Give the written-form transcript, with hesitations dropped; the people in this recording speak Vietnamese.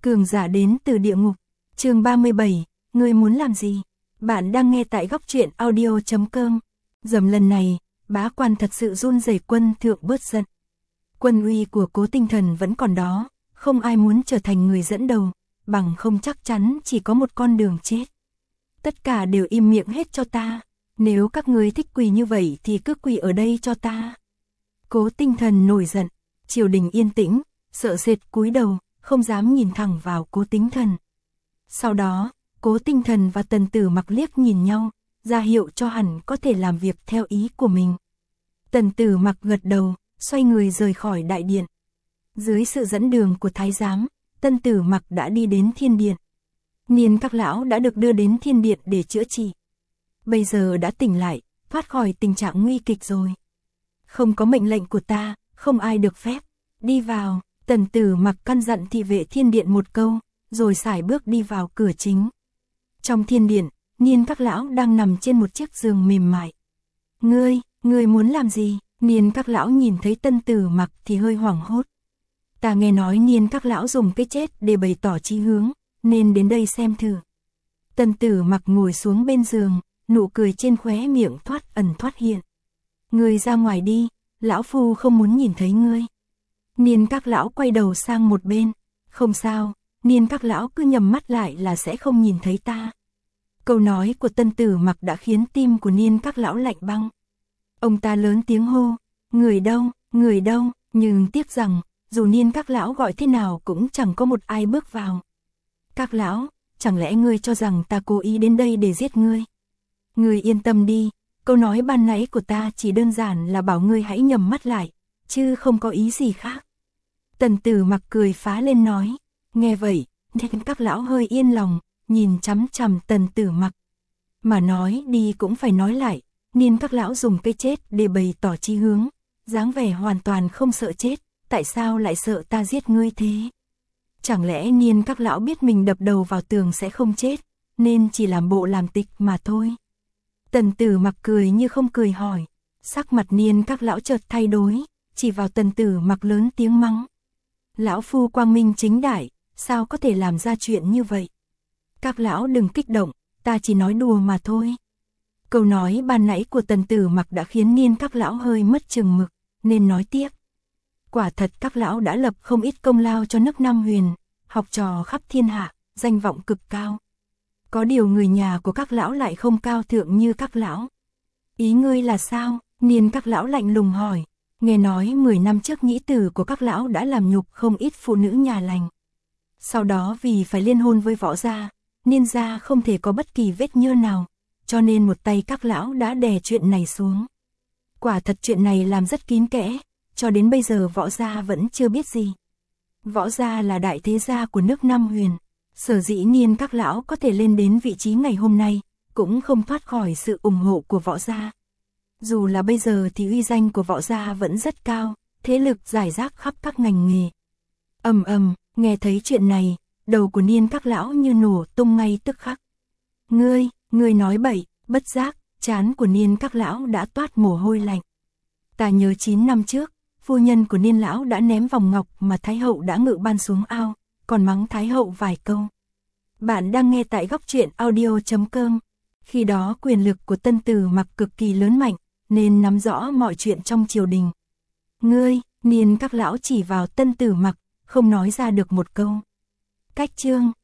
Cường giả đến từ địa ngục. Chương 37, ngươi muốn làm gì? Bạn đang nghe tại góc truyện audio.com. Dầm lần này, bá quan thật sự run rẩy. Quân thượng bớt giận. Quân uy của Cố Tinh Thần vẫn còn đó, không ai muốn trở thành người dẫn đầu, bằng không chắc chắn chỉ có một con đường chết. Tất cả đều im miệng hết cho ta, nếu các ngươi thích quỳ như vậy thì cứ quỳ ở đây cho ta. Cố Tinh Thần nổi giận, triều đình yên tĩnh, sợ sệt cúi đầu, không dám nhìn thẳng vào Cố Tinh Thần. Sau đó, Cố Tinh Thần và Tần Tử Mặc liếc nhìn nhau, ra hiệu cho hẳn có thể làm việc theo ý của mình. Tần Tử Mặc gật đầu, xoay người rời khỏi đại điện. Dưới sự dẫn đường của thái giám, Tần Tử Mặc đã đi đến thiên điện. Niên các lão đã được đưa đến thiên điện để chữa trị. Bây giờ đã tỉnh lại, thoát khỏi tình trạng nguy kịch rồi. Không có mệnh lệnh của ta, không ai được phép đi vào. Tần Tử Mặc căn dặn thị vệ thiên điện một câu, rồi sải bước đi vào cửa chính. Trong thiên điện, Niên các lão đang nằm trên một chiếc giường mềm mại. Ngươi muốn làm gì? Niên các lão nhìn thấy Tần Tử Mặc thì hơi hoảng hốt. Ta nghe nói Niên các lão dùng cái chết để bày tỏ chí hướng, nên đến đây xem thử. Tần Tử Mặc ngồi xuống bên giường, nụ cười trên khóe miệng thoát ẩn thoát hiện. Ngươi ra ngoài đi, lão phu không muốn nhìn thấy ngươi. Niên các lão quay đầu sang một bên. Không sao, Niên các lão cứ nhắm mắt lại là sẽ không nhìn thấy ta. Câu nói của Tần Tử Mặc đã khiến tim của Niên các lão lạnh băng. Ông ta lớn tiếng hô, người đâu, nhưng tiếc rằng, dù Niên các lão gọi thế nào cũng chẳng có một ai bước vào. Các lão, chẳng lẽ ngươi cho rằng ta cố ý đến đây để giết ngươi? Ngươi yên tâm đi, câu nói ban nãy của ta chỉ đơn giản là bảo ngươi hãy nhắm mắt lại, chứ không có ý gì khác. Tần Tử Mặc cười phá lên nói, nghe vậy, nên các lão hơi yên lòng, nhìn chằm chằm Tần Tử Mặc. Mà nói đi cũng phải nói lại, Niên các lão dùng cái chết để bày tỏ chí hướng, dáng vẻ hoàn toàn không sợ chết, tại sao lại sợ ta giết ngươi thế? Chẳng lẽ Niên các lão biết mình đập đầu vào tường sẽ không chết, nên chỉ làm bộ làm tịch mà thôi? Tần Tử Mặc cười như không cười hỏi, sắc mặt Niên các lão chợt thay đổi, chỉ vào Tần Tử Mặc lớn tiếng mắng. Lão phu quang minh chính đại, sao có thể làm ra chuyện như vậy? Các lão đừng kích động, ta chỉ nói đùa mà thôi. Câu nói ban nãy của Tần Tử Mặc đã khiến Niên các lão hơi mất chừng mực, nên nói tiếp. Quả thật các lão đã lập không ít công lao cho nước Nam Huyền, học trò khắp thiên hạ, danh vọng cực cao. Có điều người nhà của các lão lại không cao thượng như các lão. Ý ngươi là sao? Niên các lão lạnh lùng hỏi. Nghe nói 10 năm trước nhĩ tử của các lão đã làm nhục không ít phụ nữ nhà lành. Sau đó vì phải liên hôn với Võ gia, Niên gia không thể có bất kỳ vết nhơ nào, cho nên một tay các lão đã đè chuyện này xuống. Quả thật chuyện này làm rất kín kẽ, cho đến bây giờ Võ gia vẫn chưa biết gì. Võ gia là đại thế gia của nước Nam Huyền, sở dĩ Niên các lão có thể lên đến vị trí ngày hôm nay, cũng không thoát khỏi sự ủng hộ của Võ gia. Dù là bây giờ thì uy danh của Võ gia vẫn rất cao, thế lực rải rác khắp các ngành nghề. Nghe thấy chuyện này, đầu của Niên các lão như nổ tung ngay tức khắc. Ngươi nói bậy, bất giác, trán của Niên các lão đã toát mồ hôi lạnh. Ta nhớ 9 năm trước, phu nhân của Niên lão đã ném vòng ngọc mà Thái hậu đã ngự ban xuống ao, còn mắng Thái hậu vài câu. Bạn đang nghe tại góc truyện audio.com. Khi đó quyền lực của Tần Tử Mặc cực kỳ lớn mạnh, nên nắm rõ mọi chuyện trong triều đình. Niên các lão chỉ vào Tần Tử Mặc, không nói ra được một câu. Cách chương